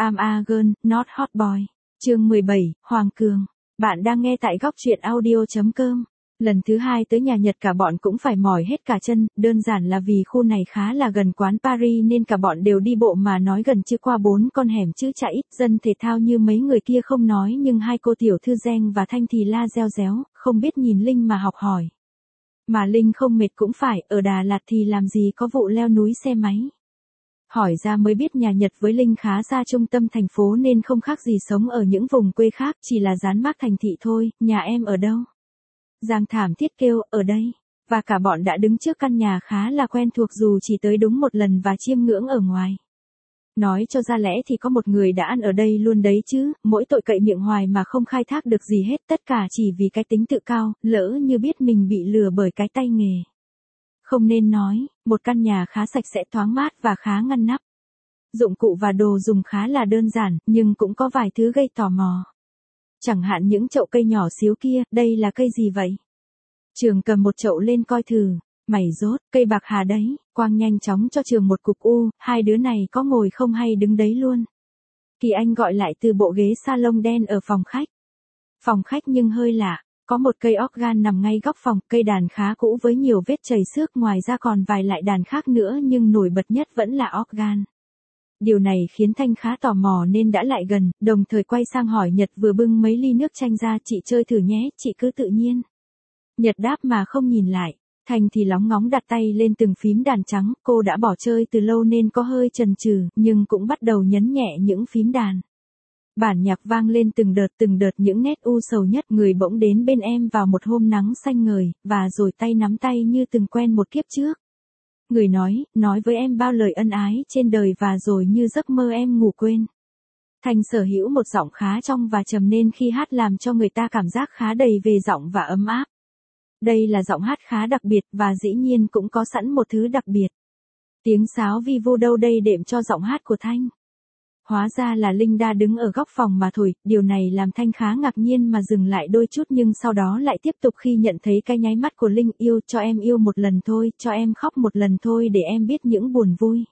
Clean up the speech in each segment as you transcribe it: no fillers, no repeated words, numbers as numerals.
I'm a girl, not hot boy. Chương 17, Hoàng Cường. Bạn đang nghe tại góc truyện audio.com. Lần thứ 2 tới nhà Nhật cả bọn cũng phải mỏi hết cả chân, đơn giản là vì khu này khá là gần quán Paris nên cả bọn đều đi bộ mà nói gần chứ qua 4 con hẻm chứ chạy ít. Dân thể thao như mấy người kia không nói nhưng hai cô tiểu thư Giang và Thanh thì la reo réo, không biết nhìn Linh mà học hỏi. Mà Linh không mệt cũng phải, ở Đà Lạt thì làm gì có vụ leo núi xe máy. Hỏi ra mới biết nhà Nhật với Linh khá xa trung tâm thành phố nên không khác gì sống ở những vùng quê khác, chỉ là dán mác thành thị thôi. Nhà em ở đâu? Giang thảm thiết kêu, ở đây. Và cả bọn đã đứng trước căn nhà khá là quen thuộc dù chỉ tới đúng một lần và chiêm ngưỡng ở ngoài. Nói cho ra lẽ thì có một người đã ăn ở đây luôn đấy chứ, mỗi tội cậy miệng hoài mà không khai thác được gì hết, tất cả chỉ vì cái tính tự cao, lỡ như biết mình bị lừa bởi cái tay nghề. Không nên nói, một căn nhà khá sạch sẽ thoáng mát và khá ngăn nắp. Dụng cụ và đồ dùng khá là đơn giản, nhưng cũng có vài thứ gây tò mò. Chẳng hạn những chậu cây nhỏ xíu kia, đây là cây gì vậy? Trường cầm một chậu lên coi thử, mày dốt, cây bạc hà đấy. Quang nhanh chóng cho Trường một cục u, hai đứa này có ngồi không hay đứng đấy luôn. Kỳ Anh gọi lại từ bộ ghế salon đen ở phòng khách. Phòng khách nhưng hơi lạ. Có một cây organ nằm ngay góc phòng, cây đàn khá cũ với nhiều vết chảy xước, ngoài ra còn vài loại đàn khác nữa nhưng nổi bật nhất vẫn là organ. Điều này khiến Thanh khá tò mò nên đã lại gần, đồng thời quay sang hỏi Nhật vừa bưng mấy ly nước chanh ra, chị chơi thử nhé, chị cứ tự nhiên. Nhật đáp mà không nhìn lại, Thanh thì lóng ngóng đặt tay lên từng phím đàn trắng, cô đã bỏ chơi từ lâu nên có hơi chần chừ, nhưng cũng bắt đầu nhấn nhẹ những phím đàn. Bản nhạc vang lên từng đợt những nét u sầu nhất, người bỗng đến bên em vào một hôm nắng xanh ngời, và rồi tay nắm tay như từng quen một kiếp trước. Người nói với em bao lời ân ái trên đời và rồi như giấc mơ em ngủ quên. Thanh sở hữu một giọng khá trong và trầm nên khi hát làm cho người ta cảm giác khá đầy về giọng và ấm áp. Đây là giọng hát khá đặc biệt và dĩ nhiên cũng có sẵn một thứ đặc biệt. Tiếng sáo vi vô đâu đây đệm cho giọng hát của Thanh. Hóa ra là Linh đã đứng ở góc phòng mà thổi, điều này làm Thanh khá ngạc nhiên mà dừng lại đôi chút nhưng sau đó lại tiếp tục khi nhận thấy cái nháy mắt của Linh. Yêu, cho em yêu một lần thôi, cho em khóc một lần thôi để em biết những buồn vui.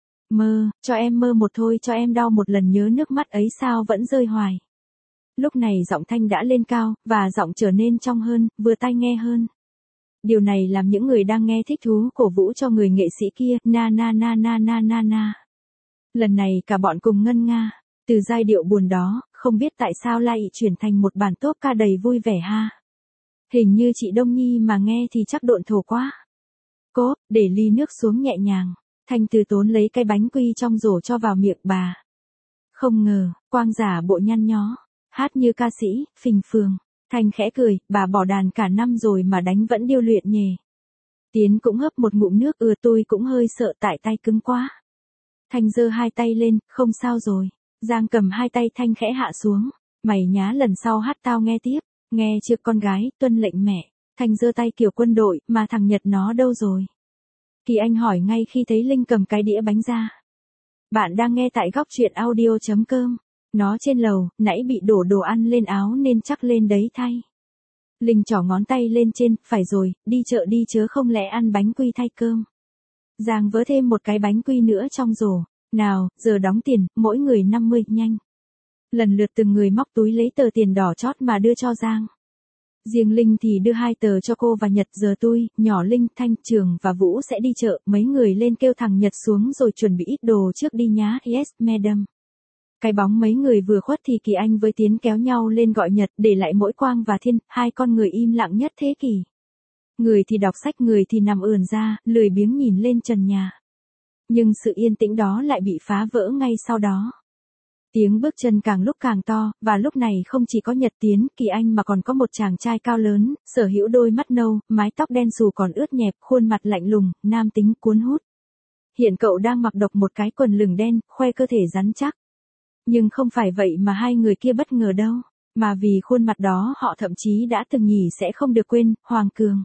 Mơ, cho em mơ một thôi, cho em đau một lần nhớ nước mắt ấy sao vẫn rơi hoài. Lúc này giọng Thanh đã lên cao, và giọng trở nên trong hơn, vừa tai nghe hơn. Điều này làm những người đang nghe thích thú cổ vũ cho người nghệ sĩ kia, na na na na na na na. Lần này cả bọn cùng ngân nga, từ giai điệu buồn đó, không biết tại sao lại chuyển thành một bản tốp ca đầy vui vẻ ha. Hình như chị Đông Nhi mà nghe thì chắc độn thổ quá. Cố, để ly nước xuống nhẹ nhàng, Thanh từ tốn lấy cái bánh quy trong rổ cho vào miệng bà. Không ngờ, Quang giả bộ nhăn nhó, hát như ca sĩ, phình phường. Thanh khẽ cười, bà bỏ đàn cả năm rồi mà đánh vẫn điêu luyện nhề. Tiến cũng hấp một ngụm nước, tôi cũng hơi sợ tại tay cứng quá. Thanh giơ hai tay lên, không sao rồi. Giang cầm hai tay Thanh khẽ hạ xuống. Mày nhá lần sau hát tao nghe tiếp. Nghe chưa con gái, tuân lệnh mẹ. Thanh giơ tay kiểu quân đội, mà thằng Nhật nó đâu rồi? Kỳ Anh hỏi ngay khi thấy Linh cầm cái đĩa bánh ra. Bạn đang nghe tại góc truyện audio.com. Nó trên lầu, nãy bị đổ đồ ăn lên áo nên chắc lên đấy thay. Linh trỏ ngón tay lên trên, phải rồi, đi chợ đi chớ không lẽ ăn bánh quy thay cơm. Giang vớ thêm một cái bánh quy nữa trong rổ. Nào, giờ đóng tiền, mỗi người 50, nhanh. Lần lượt từng người móc túi lấy tờ tiền đỏ chót mà đưa cho Giang. Riêng Linh thì đưa 2 tờ cho cô và Nhật. Giờ tôi, nhỏ Linh, Thanh, Trường và Vũ sẽ đi chợ. Mấy người lên kêu thằng Nhật xuống rồi chuẩn bị ít đồ trước đi nhá. Yes, madam. Cái bóng mấy người vừa khuất thì Kỳ Anh với Tiến kéo nhau lên gọi Nhật, để lại mỗi Quang và Thiên, hai con người im lặng nhất thế kỷ. Người thì đọc sách, người thì nằm ườn ra, lười biếng nhìn lên trần nhà. Nhưng sự yên tĩnh đó lại bị phá vỡ ngay sau đó. Tiếng bước chân càng lúc càng to, và lúc này không chỉ có Nhật, Tiến, Kỳ Anh mà còn có một chàng trai cao lớn, sở hữu đôi mắt nâu, mái tóc đen xù còn ướt nhẹp, khuôn mặt lạnh lùng, nam tính cuốn hút. Hiện cậu đang mặc độc một cái quần lửng đen, khoe cơ thể rắn chắc. Nhưng không phải vậy mà hai người kia bất ngờ đâu, mà vì khuôn mặt đó họ thậm chí đã từng nhỉ sẽ không được quên, Hoàng Cường.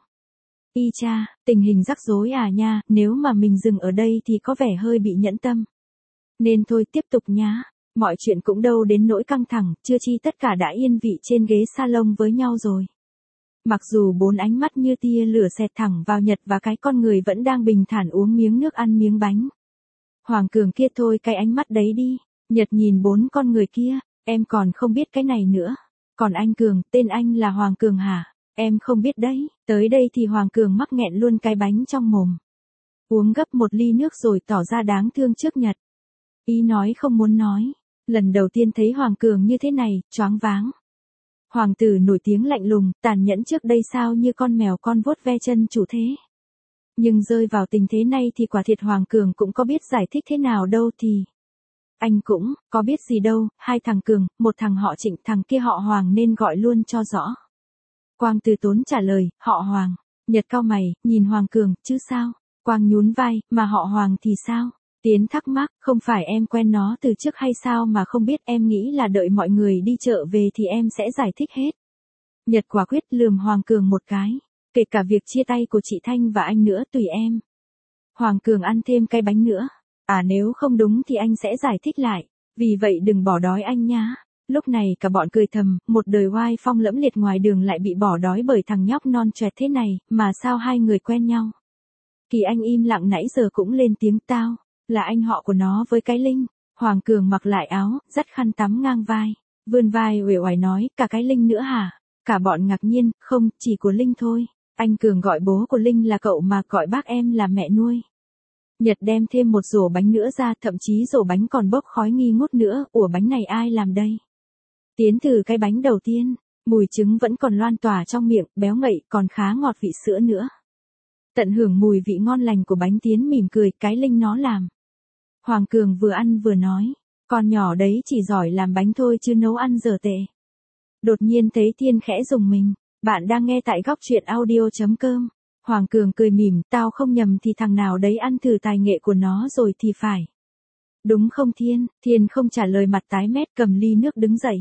Y cha, tình hình rắc rối à nha, nếu mà mình dừng ở đây thì có vẻ hơi bị nhẫn tâm. Nên thôi tiếp tục nhá, mọi chuyện cũng đâu đến nỗi căng thẳng, chưa chi tất cả đã yên vị trên ghế salon với nhau rồi. Mặc dù 4 ánh mắt như tia lửa xẹt thẳng vào Nhật và cái con người vẫn đang bình thản uống miếng nước ăn miếng bánh. Hoàng Cường kia thôi cái ánh mắt đấy đi. Nhật nhìn 4 con người kia, em còn không biết cái này nữa. Còn anh Cường, tên anh là Hoàng Cường hả? Em không biết đấy. Tới đây thì Hoàng Cường mắc nghẹn luôn cái bánh trong mồm. Uống gấp một ly nước rồi tỏ ra đáng thương trước Nhật. Ý nói không muốn nói. Lần đầu tiên thấy Hoàng Cường như thế này, choáng váng. Hoàng tử nổi tiếng lạnh lùng, tàn nhẫn trước đây sao như con mèo con vuốt ve chân chủ thế. Nhưng rơi vào tình thế này thì quả thiệt Hoàng Cường cũng có biết giải thích thế nào đâu thì. Anh cũng, có biết gì đâu, 2 thằng Cường, một thằng họ Trịnh, thằng kia họ Hoàng nên gọi luôn cho rõ. Quang từ tốn trả lời, họ Hoàng. Nhật cau mày, nhìn Hoàng Cường, chứ sao? Quang nhún vai, mà họ Hoàng thì sao? Tiến thắc mắc, không phải em quen nó từ trước hay sao mà không biết, em nghĩ là đợi mọi người đi chợ về thì em sẽ giải thích hết. Nhật quả quyết lườm Hoàng Cường một cái, kể cả việc chia tay của chị Thanh và anh nữa tùy em. Hoàng Cường ăn thêm cái bánh nữa. Nếu không đúng thì anh sẽ giải thích lại, vì vậy đừng bỏ đói anh nhá. Lúc này cả bọn cười thầm, một đời oai phong lẫm liệt ngoài đường lại bị bỏ đói bởi thằng nhóc non choẹt thế này, mà sao hai người quen nhau. Kỳ Anh im lặng nãy giờ cũng lên tiếng, tao là anh họ của nó với cái Linh. Hoàng Cường mặc lại áo, dắt khăn tắm ngang vai, vươn vai uể oải nói, cả cái Linh nữa hả? Cả bọn ngạc nhiên, không, chỉ của Linh thôi. Anh Cường gọi bố của Linh là cậu mà gọi bác em là mẹ nuôi. Nhật đem thêm một rổ bánh nữa ra, thậm chí rổ bánh còn bốc khói nghi ngút nữa, ủa bánh này ai làm đây? Tiến thử cái bánh đầu tiên, mùi trứng vẫn còn loan tỏa trong miệng, béo ngậy, còn khá ngọt vị sữa nữa. Tận hưởng mùi vị ngon lành của bánh, Tiến mỉm cười, cái Linh nó làm. Hoàng Cường vừa ăn vừa nói, con nhỏ đấy chỉ giỏi làm bánh thôi chứ nấu ăn dở tệ. Đột nhiên thấy Thiên khẽ rùng mình, bạn đang nghe tại góc truyện audio.com. Hoàng Cường cười mỉm, tao không nhầm thì thằng nào đấy ăn thử tài nghệ của nó rồi thì phải. Đúng không Thiên? Thiên không trả lời, mặt tái mét, cầm ly nước đứng dậy.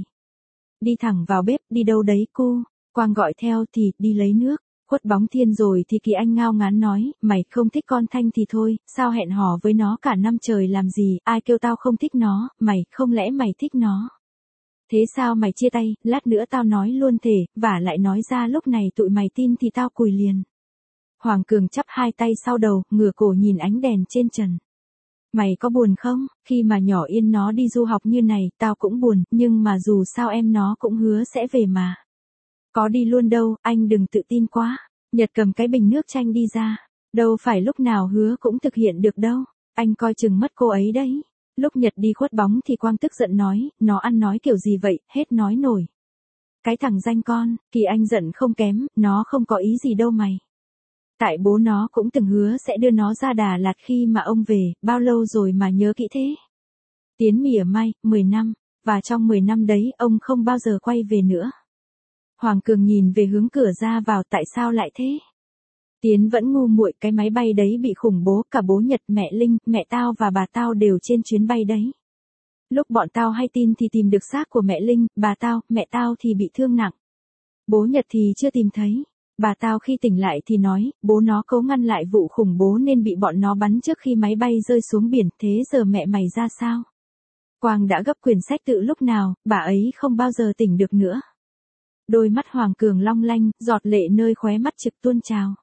Đi thẳng vào bếp, đi đâu đấy cô? Quang gọi theo, thì đi lấy nước. Khuất bóng Thiên rồi thì Kỳ Anh ngao ngán nói, mày không thích con Thanh thì thôi, sao hẹn hò với nó cả năm trời làm gì, ai kêu tao không thích nó, mày, không lẽ mày thích nó? Thế sao mày chia tay, lát nữa tao nói luôn thể, và lại nói ra lúc này tụi mày tin thì tao cùi liền. Hoàng Cường chắp hai tay sau đầu, ngửa cổ nhìn ánh đèn trên trần. Mày có buồn không? Khi mà nhỏ Yên nó đi du học như này, tao cũng buồn, nhưng mà dù sao em nó cũng hứa sẽ về mà. Có đi luôn đâu, anh đừng tự tin quá. Nhật cầm cái bình nước chanh đi ra. Đâu phải lúc nào hứa cũng thực hiện được đâu. Anh coi chừng mất cô ấy đấy. Lúc Nhật đi khuất bóng thì Quang tức giận nói, nó ăn nói kiểu gì vậy, hết nói nổi. Cái thằng danh con, Kỳ Anh giận không kém, nó không có ý gì đâu mày. Tại bố nó cũng từng hứa sẽ đưa nó ra Đà Lạt khi mà ông về, bao lâu rồi mà nhớ kỹ thế. Tiến mỉa mai, 10 năm, và trong 10 năm đấy ông không bao giờ quay về nữa. Hoàng Cường nhìn về hướng cửa ra vào, tại sao lại thế? Tiến vẫn ngu muội, cái máy bay đấy bị khủng bố, cả bố Nhật, mẹ Linh, mẹ tao và bà tao đều trên chuyến bay đấy. Lúc bọn tao hay tin thì tìm được xác của mẹ Linh, bà tao, mẹ tao thì bị thương nặng. Bố Nhật thì chưa tìm thấy. Bà tao khi tỉnh lại thì nói, bố nó cố ngăn lại vụ khủng bố nên bị bọn nó bắn trước khi máy bay rơi xuống biển, thế giờ mẹ mày ra sao? Quang đã gấp quyển sách tự lúc nào, bà ấy không bao giờ tỉnh được nữa. Đôi mắt Hoàng Cường long lanh, giọt lệ nơi khóe mắt trực tuôn trào.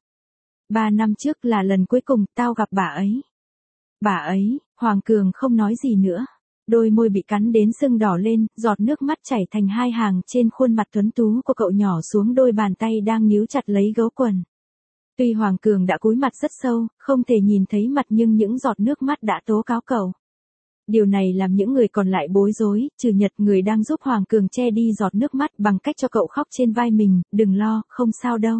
3 năm trước là lần cuối cùng tao gặp bà ấy. Bà ấy, Hoàng Cường không nói gì nữa. Đôi môi bị cắn đến sưng đỏ lên, giọt nước mắt chảy thành hai hàng trên khuôn mặt tuấn tú của cậu nhỏ xuống đôi bàn tay đang níu chặt lấy gấu quần. Tuy Hoàng Cường đã cúi mặt rất sâu, không thể nhìn thấy mặt, nhưng những giọt nước mắt đã tố cáo cậu. Điều này làm những người còn lại bối rối, trừ Nhật, người đang giúp Hoàng Cường che đi giọt nước mắt bằng cách cho cậu khóc trên vai mình, đừng lo, không sao đâu.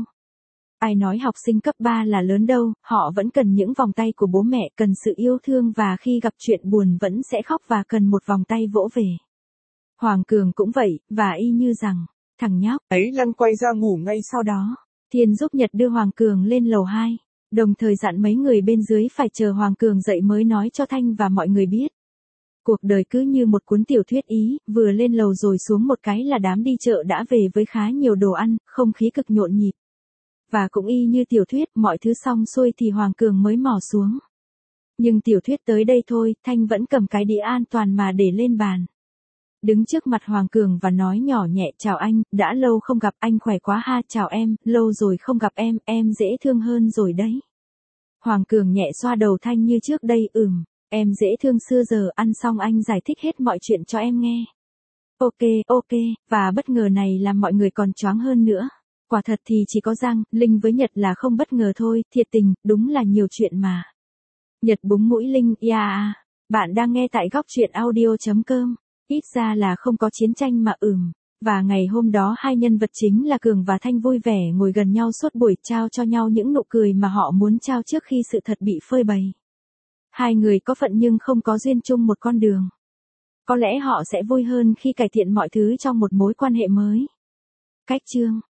Ai nói học sinh cấp 3 là lớn đâu, họ vẫn cần những vòng tay của bố mẹ, cần sự yêu thương và khi gặp chuyện buồn vẫn sẽ khóc và cần một vòng tay vỗ về. Hoàng Cường cũng vậy, và y như rằng, thằng nhóc ấy lăn quay ra ngủ ngay sau đó. Thiên giúp Nhật đưa Hoàng Cường lên lầu 2, đồng thời dặn mấy người bên dưới phải chờ Hoàng Cường dậy mới nói cho Thanh và mọi người biết. Cuộc đời cứ như một cuốn tiểu thuyết Ý, vừa lên lầu rồi xuống một cái là đám đi chợ đã về với khá nhiều đồ ăn, không khí cực nhộn nhịp. Và cũng y như tiểu thuyết, mọi thứ xong xuôi thì Hoàng Cường mới mò xuống. Nhưng tiểu thuyết tới đây thôi, Thanh vẫn cầm cái đĩa an toàn mà để lên bàn. Đứng trước mặt Hoàng Cường và nói nhỏ nhẹ, chào anh, đã lâu không gặp, anh khỏe quá ha, chào em, lâu rồi không gặp em dễ thương hơn rồi đấy. Hoàng Cường nhẹ xoa đầu Thanh như trước đây, Em dễ thương xưa giờ ăn xong anh giải thích hết mọi chuyện cho em nghe. Ok, và bất ngờ này làm mọi người còn choáng hơn nữa. Quả thật thì chỉ có Giang, Linh với Nhật là không bất ngờ thôi, thiệt tình, đúng là nhiều chuyện mà. Nhật búng mũi Linh, bạn đang nghe tại góc truyện audio.com. Ít ra là không có chiến tranh mà Và ngày hôm đó hai nhân vật chính là Cường và Thanh vui vẻ ngồi gần nhau suốt buổi trao cho nhau những nụ cười mà họ muốn trao trước khi sự thật bị phơi bày. Hai người có phận nhưng không có duyên chung một con đường. Có lẽ họ sẽ vui hơn khi cải thiện mọi thứ trong một mối quan hệ mới. Cách chương